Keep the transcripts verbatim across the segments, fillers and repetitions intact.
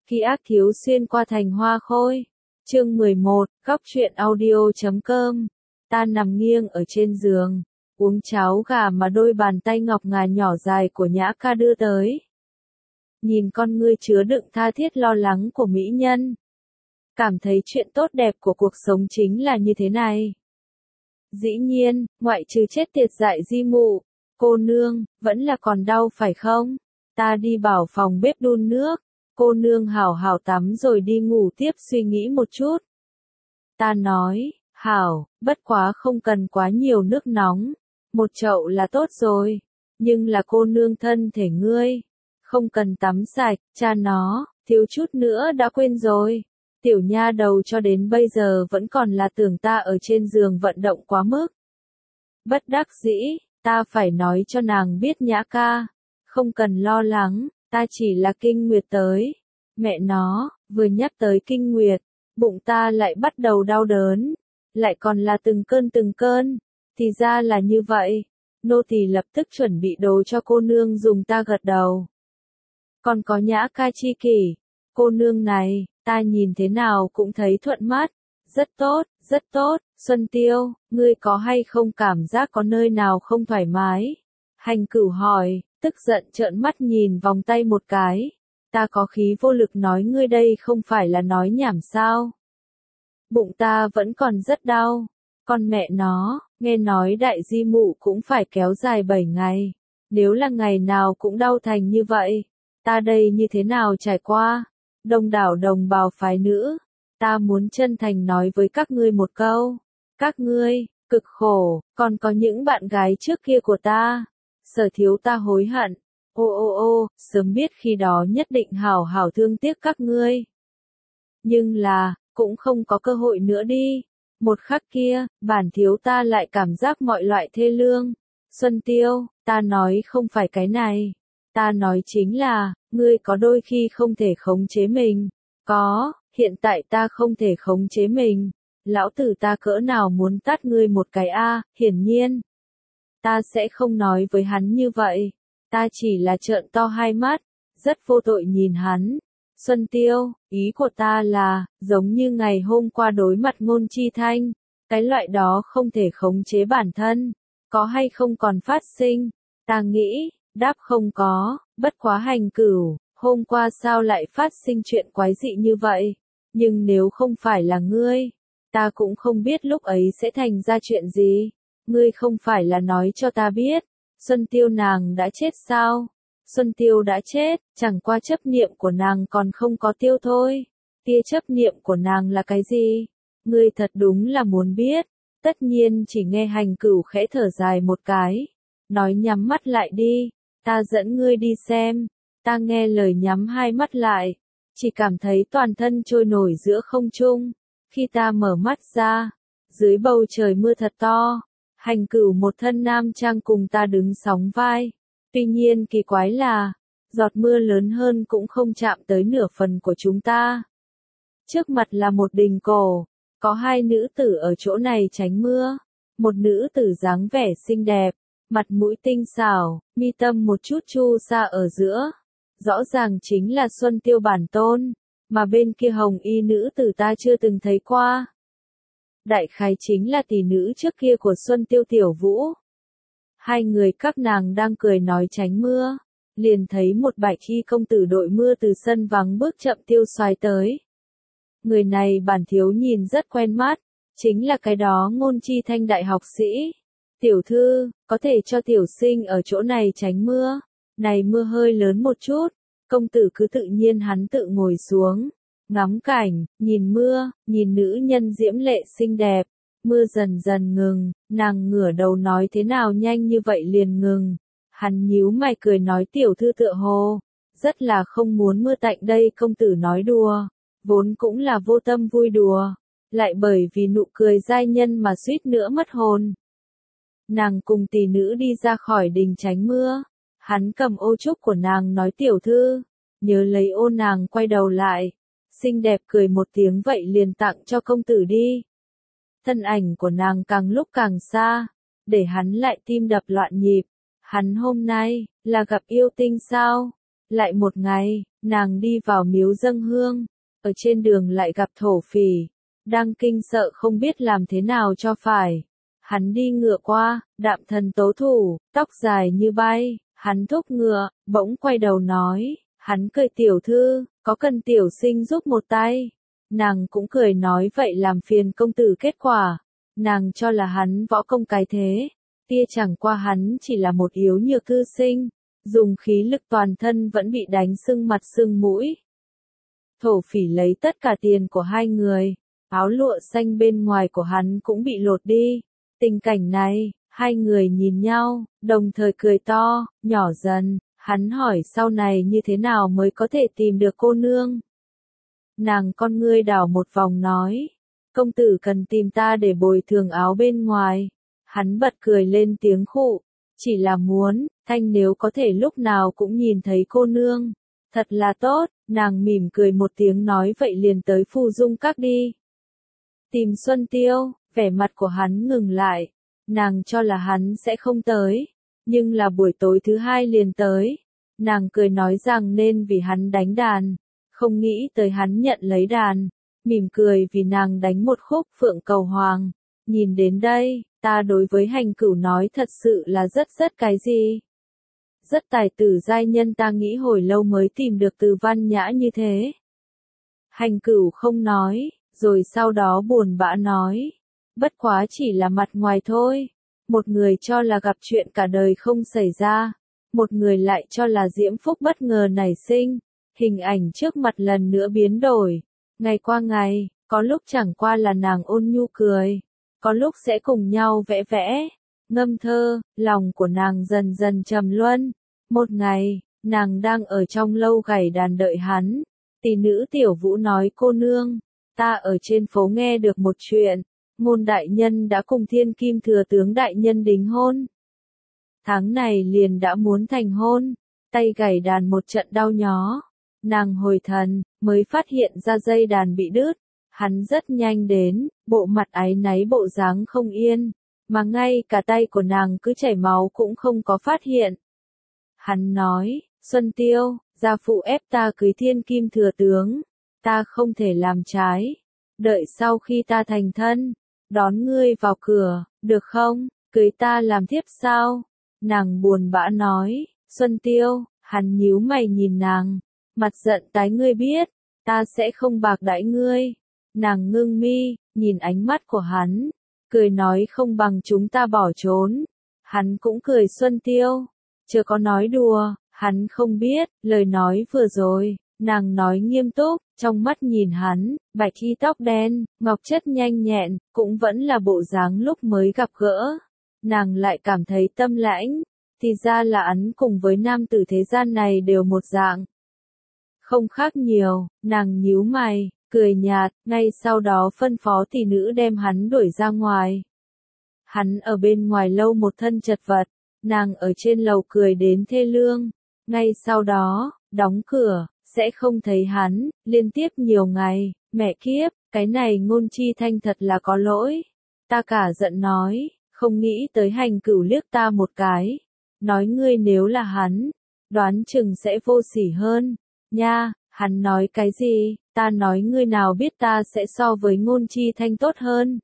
Khi ác thiếu xuyên qua thành hoa khôi. Chương mười một, góc truyện audio chấm com. Ta nằm nghiêng ở trên giường, uống cháo gà mà đôi bàn tay ngọc ngà nhỏ dài của Nhã Ca đưa tới. Nhìn con ngươi chứa đựng tha thiết lo lắng của mỹ nhân. Cảm thấy chuyện tốt đẹp của cuộc sống chính là như thế này. Dĩ nhiên, ngoại trừ chết tiệt dại di mụ, cô nương, vẫn là còn đau phải không? Ta đi bảo phòng bếp đun nước. Cô nương hảo hảo tắm rồi đi ngủ tiếp suy nghĩ một chút. Ta nói, hảo, bất quá không cần quá nhiều nước nóng. Một chậu là tốt rồi. Nhưng là cô nương thân thể ngươi. Không cần tắm sạch, cha nó, thiếu chút nữa đã quên rồi. Tiểu nha đầu cho đến bây giờ vẫn còn là tưởng ta ở trên giường vận động quá mức. Bất đắc dĩ, ta phải nói cho nàng biết Nhã Ca. Không cần lo lắng. Ta chỉ là kinh nguyệt tới. Mẹ nó, vừa nhắc tới kinh nguyệt, bụng ta lại bắt đầu đau đớn. Lại còn là từng cơn từng cơn. Thì ra là như vậy. Nô tỳ lập tức chuẩn bị đồ cho cô nương dùng. Ta gật đầu. Còn có Nhã Ca chi kỷ. Cô nương này, ta nhìn thế nào cũng thấy thuận mắt. Rất tốt, rất tốt. Xuân Tiêu, ngươi có hay không cảm giác có nơi nào không thoải mái? Hành Cửu hỏi. Tức giận trợn mắt nhìn vòng tay một cái. Ta có khí vô lực nói ngươi đây không phải là nói nhảm sao. Bụng ta vẫn còn rất đau. Con mẹ nó, nghe nói đại di mụ cũng phải kéo dài bảy ngày. Nếu là ngày nào cũng đau thành như vậy, ta đây như thế nào trải qua? Đông đảo đồng bào phái nữ. Ta muốn chân thành nói với các ngươi một câu. Các ngươi, cực khổ, còn có những bạn gái trước kia của ta. Sở thiếu ta hối hận. Ô ô ô, sớm biết khi đó nhất định hảo hảo thương tiếc các ngươi. Nhưng là, cũng không có cơ hội nữa đi. Một khắc kia, bản thiếu ta lại cảm giác mọi loại thê lương. Xuân Tiêu, ta nói không phải cái này. Ta nói chính là, ngươi có đôi khi không thể khống chế mình. Có, hiện tại ta không thể khống chế mình. Lão tử ta cỡ nào muốn tát ngươi một cái a, hiển nhiên. Ta sẽ không nói với hắn như vậy. Ta chỉ là trợn to hai mắt, rất vô tội nhìn hắn. Xuân Tiêu, ý của ta là, giống như ngày hôm qua đối mặt Ngôn Chi Thanh, cái loại đó không thể khống chế bản thân, có hay không còn phát sinh? Ta nghĩ, đáp không có, bất quá Hành Cửu, hôm qua sao lại phát sinh chuyện quái dị như vậy? Nhưng nếu không phải là ngươi, ta cũng không biết lúc ấy sẽ thành ra chuyện gì. Ngươi không phải là nói cho ta biết, Xuân Tiêu nàng đã chết sao? Xuân Tiêu đã chết, chẳng qua chấp niệm của nàng còn không có tiêu thôi. Tia chấp niệm của nàng là cái gì? Ngươi thật đúng là muốn biết. Tất nhiên chỉ nghe Hành Cửu khẽ thở dài một cái. Nói nhắm mắt lại đi, ta dẫn ngươi đi xem. Ta nghe lời nhắm hai mắt lại. Chỉ cảm thấy toàn thân trôi nổi giữa không trung. Khi ta mở mắt ra, dưới bầu trời mưa thật to. Hành Cửu một thân nam trang cùng ta đứng sóng vai. Tuy nhiên kỳ quái là, giọt mưa lớn hơn cũng không chạm tới nửa phần của chúng ta. Trước mặt là một đình cổ, có hai nữ tử ở chỗ này tránh mưa. Một nữ tử dáng vẻ xinh đẹp, mặt mũi tinh xảo, mi tâm một chút chu sa ở giữa. Rõ ràng chính là Xuân Tiêu bản tôn, mà bên kia hồng y nữ tử ta chưa từng thấy qua. Đại khái chính là tỷ nữ trước kia của Xuân Tiêu Tiểu Vũ. Hai người các nàng đang cười nói tránh mưa, liền thấy một bạch y công tử đội mưa từ sân vắng bước chậm tiêu xoài tới. Người này bản thiếu nhìn rất quen mắt, chính là cái đó Ngôn Chi Thanh đại học sĩ. Tiểu thư, có thể cho tiểu sinh ở chỗ này tránh mưa, này mưa hơi lớn một chút. Công tử cứ tự nhiên hắn tự ngồi xuống. Ngắm cảnh, nhìn mưa, nhìn nữ nhân diễm lệ xinh đẹp. Mưa dần dần ngừng, nàng ngửa đầu nói thế nào nhanh như vậy liền ngừng. Hắn nhíu mày cười nói tiểu thư tựa hồ, rất là không muốn mưa tạnh đây. Công tử nói đùa, vốn cũng là vô tâm vui đùa, lại bởi vì nụ cười giai nhân mà suýt nữa mất hồn. Nàng cùng tỷ nữ đi ra khỏi đình tránh mưa, hắn cầm ô trúc của nàng nói tiểu thư, nhớ lấy ô. Nàng quay đầu lại, xinh đẹp cười một tiếng vậy liền tặng cho công tử đi. Thân ảnh của nàng càng lúc càng xa, để hắn lại tim đập loạn nhịp. Hắn hôm nay, là gặp yêu tinh sao? Lại một ngày, nàng đi vào miếu dâng hương, ở trên đường lại gặp thổ phỉ, đang kinh sợ không biết làm thế nào cho phải. Hắn đi ngựa qua, đạm thần tố thủ, tóc dài như bay, hắn thúc ngựa, bỗng quay đầu nói, hắn cười tiểu thư, có cần tiểu sinh giúp một tay. Nàng cũng cười nói vậy làm phiền công tử kết quả. Nàng cho là hắn võ công cái thế, tia chẳng qua hắn chỉ là một yếu nhược thư sinh, dùng khí lực toàn thân vẫn bị đánh sưng mặt sưng mũi. Thổ phỉ lấy tất cả tiền của hai người, áo lụa xanh bên ngoài của hắn cũng bị lột đi. Tình cảnh này, hai người nhìn nhau, đồng thời cười to, nhỏ dần, hắn hỏi sau này như thế nào mới có thể tìm được cô nương. Nàng con ngươi đảo một vòng nói, công tử cần tìm ta để bồi thường áo bên ngoài. Hắn bật cười lên tiếng khụ, chỉ là muốn, thanh nếu có thể lúc nào cũng nhìn thấy cô nương. Thật là tốt, nàng mỉm cười một tiếng nói vậy liền tới Phù Dung Các đi. Tìm Xuân Tiêu, vẻ mặt của hắn ngừng lại, nàng cho là hắn sẽ không tới, nhưng là buổi tối thứ hai liền tới. Nàng cười nói rằng nên vì hắn đánh đàn, không nghĩ tới hắn nhận lấy đàn, mỉm cười vì nàng đánh một khúc Phượng Cầu Hoàng. Nhìn đến đây, ta đối với Hành Cửu nói thật sự là rất rất cái gì. Rất tài tử giai nhân, ta nghĩ hồi lâu mới tìm được từ văn nhã như thế. Hành Cửu không nói, rồi sau đó buồn bã nói, bất quá chỉ là mặt ngoài thôi. Một người cho là gặp chuyện cả đời không xảy ra, một người lại cho là diễm phúc bất ngờ nảy sinh. Hình ảnh trước mặt lần nữa biến đổi, ngày qua ngày, có lúc chẳng qua là nàng ôn nhu cười, có lúc sẽ cùng nhau vẽ vẽ, ngâm thơ, lòng của nàng dần dần trầm luân. Một ngày, nàng đang ở trong lâu gảy đàn đợi hắn, tỷ nữ Tiểu Vũ nói cô nương, ta ở trên phố nghe được một chuyện, Ngôn đại nhân đã cùng Thiên Kim thừa tướng đại nhân đính hôn. Tháng này liền đã muốn thành hôn, tay gảy đàn một trận đau nhó. Nàng hồi thần, mới phát hiện ra dây đàn bị đứt. Hắn rất nhanh đến, bộ mặt áy náy bộ dáng không yên, mà ngay cả tay của nàng cứ chảy máu cũng không có phát hiện. Hắn nói, Xuân Tiêu, gia phụ ép ta cưới Thiên Kim thừa tướng, ta không thể làm trái. Đợi sau khi ta thành thân, đón ngươi vào cửa, được không? Cưới ta làm thiếp sao? Nàng buồn bã nói, Xuân Tiêu. Hắn nhíu mày nhìn nàng, mặt giận tái, ngươi biết, ta sẽ không bạc đãi ngươi. Nàng ngưng mi, nhìn ánh mắt của hắn, cười nói không bằng chúng ta bỏ trốn. Hắn cũng cười Xuân Tiêu, chưa có nói đùa, hắn không biết, lời nói vừa rồi, nàng nói nghiêm túc, trong mắt nhìn hắn, bạch y tóc đen, ngọc chất nhanh nhẹn, cũng vẫn là bộ dáng lúc mới gặp gỡ. Nàng lại cảm thấy tâm lãnh, thì ra là hắn cùng với nam tử thế gian này đều một dạng. Không khác nhiều, nàng nhíu mày, cười nhạt, ngay sau đó phân phó tỷ nữ đem hắn đuổi ra ngoài. Hắn ở bên ngoài lâu một thân chật vật, nàng ở trên lầu cười đến thê lương, ngay sau đó, đóng cửa, sẽ không thấy hắn, liên tiếp nhiều ngày, mẹ kiếp, cái này Ngôn Chi Thanh thật là có lỗi. Ta cả giận nói, không nghĩ tới Hành Cửu liếc ta một cái, nói ngươi nếu là hắn, đoán chừng sẽ vô sỉ hơn, nha. Hắn nói cái gì? Ta nói ngươi nào biết ta sẽ so với Ngôn Chi Thanh tốt hơn.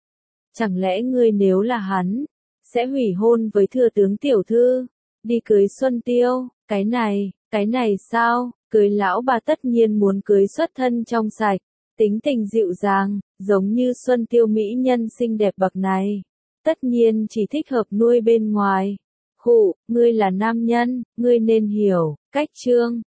Chẳng lẽ ngươi nếu là hắn, sẽ hủy hôn với thừa tướng tiểu thư, đi cưới Xuân Tiêu, cái này, cái này sao? Cưới lão bà tất nhiên muốn cưới xuất thân trong sạch, tính tình dịu dàng, giống như Xuân Tiêu mỹ nhân xinh đẹp bậc này. Tất nhiên chỉ thích hợp nuôi bên ngoài. Khụ, ngươi là nam nhân, ngươi nên hiểu, cách chương.